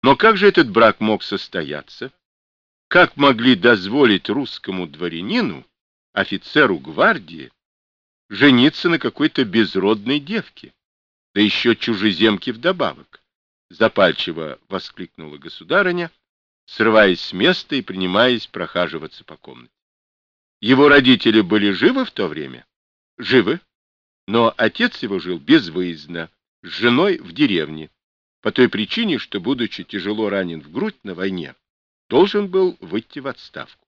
Но как же этот брак мог состояться? Как могли дозволить русскому дворянину, офицеру гвардии, жениться на какой-то безродной девке, да еще чужеземке вдобавок? Запальчиво воскликнула государыня, срываясь с места и принимаясь прохаживаться по комнате. Его родители были живы в то время? Живы. Но отец его жил безвыездно, с женой в деревне, по той причине, что, будучи тяжело ранен в грудь на войне, должен был выйти в отставку.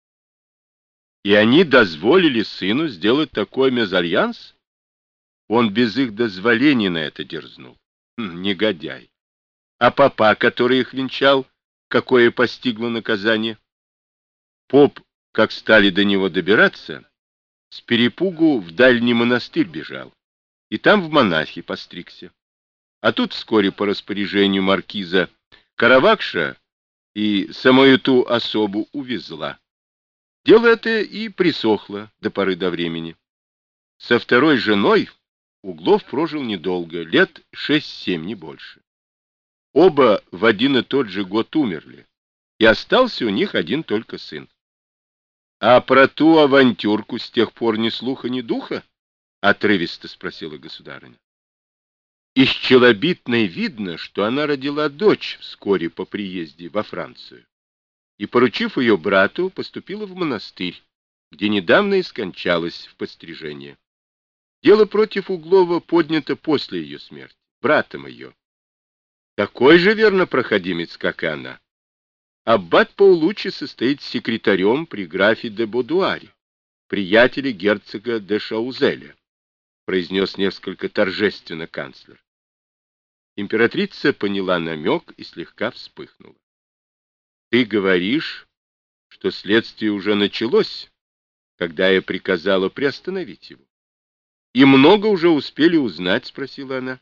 И они дозволили сыну сделать такой мезальянс? Он без их дозволения на это дерзнул. Негодяй. А папа, который их венчал, какое постигло наказание? Поп, как стали до него добираться, с перепугу в дальний монастырь бежал, и там в монахи постригся. А тут вскоре по распоряжению маркиза Каравакша и самую ту особу увезла. Дело это и присохло до поры до времени. Со второй женой Углов прожил недолго, лет 6-7, не больше. Оба в один и тот же год умерли, и остался у них один только сын. А про ту авантюрку с тех пор ни слуха, ни духа? — отрывисто спросила государыня. Из челобитной видно, что она родила дочь вскоре по приезде во Францию, и, поручив ее брату, поступила в монастырь, где недавно и скончалась в пострижении. Дело против Углова поднято после ее смерти, братом ее. Такой же верно проходимец, как и она. Аббат Паулуччи состоит секретарем при графе де Бодуаре, приятеле герцога де Шаузеля, произнес несколько торжественно канцлер. Императрица поняла намек и слегка вспыхнула. Ты говоришь, что следствие уже началось, когда я приказала приостановить его. И много уже успели узнать, спросила она.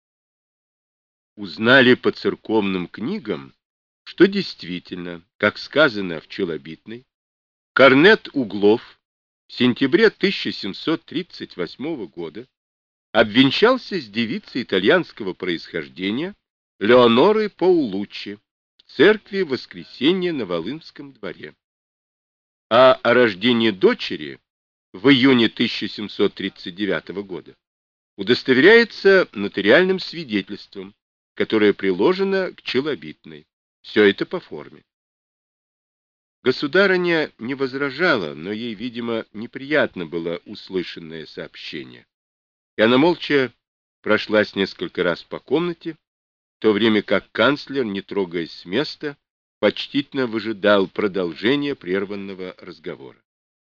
Узнали по церковным книгам, что действительно, как сказано в челобитной, Корнет Углов в сентябре 1738 года обвенчался с девицей итальянского происхождения Леонорой Паулуччи в церкви Воскресения на Волынском дворе. А о рождении дочери в июне 1739 года удостоверяется нотариальным свидетельством, которое приложено к челобитной. Все это по форме. Государыня не возражала, но ей, видимо, неприятно было услышанное сообщение. И она молча прошлась несколько раз по комнате, в то время как канцлер, не трогаясь с места, почтительно выжидал продолжения прерванного разговора.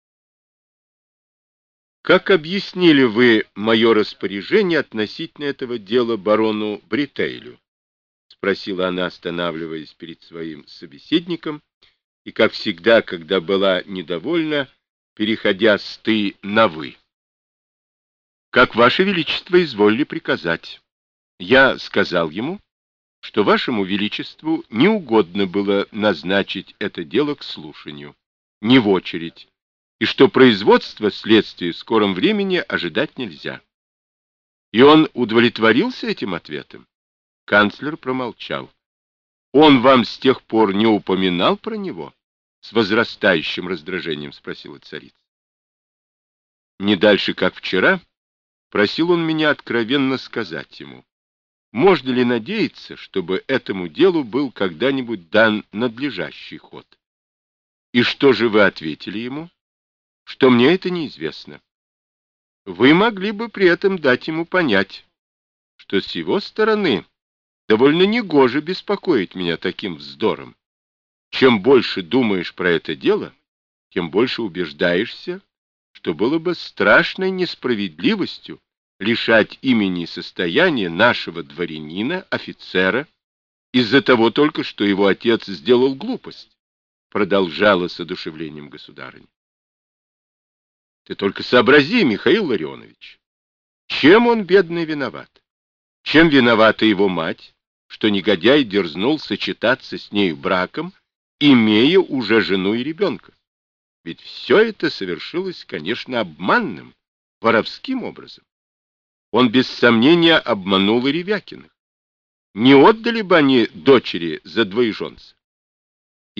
«Как объяснили вы мое распоряжение относительно этого дела барону Бритейлю?» — спросила она, останавливаясь перед своим собеседником, и, как всегда, когда была недовольна, переходя с «ты» на «вы». «Как ваше величество изволили приказать. Я сказал ему, что вашему величеству не угодно было назначить это дело к слушанию, не в очередь, и что производство следствия в скором времени ожидать нельзя. И он удовлетворился этим ответом?» Канцлер промолчал. «Он вам с тех пор не упоминал про него?» С возрастающим раздражением спросила царица. Не дальше, как вчера, просил он меня откровенно сказать ему, можно ли надеяться, чтобы этому делу был когда-нибудь дан надлежащий ход. И что же вы ответили ему? Что мне это неизвестно. Вы могли бы при этом дать ему понять, что с его стороны довольно негоже беспокоить меня таким вздором. Чем больше думаешь про это дело, тем больше убеждаешься, что было бы страшной несправедливостью лишать имени и состояния нашего дворянина, офицера, из-за того только, что его отец сделал глупость, продолжала с одушевлением государыня. Ты только сообрази, Михаил Ларионович, чем он, бедный, виноват? Чем виновата его мать, что негодяй дерзнул сочетаться с нею браком, имея уже жену и ребенка? Ведь все это совершилось, конечно, обманным, воровским образом. Он без сомнения обманул и Ревякиных. не отдали бы они дочери за двоеженца?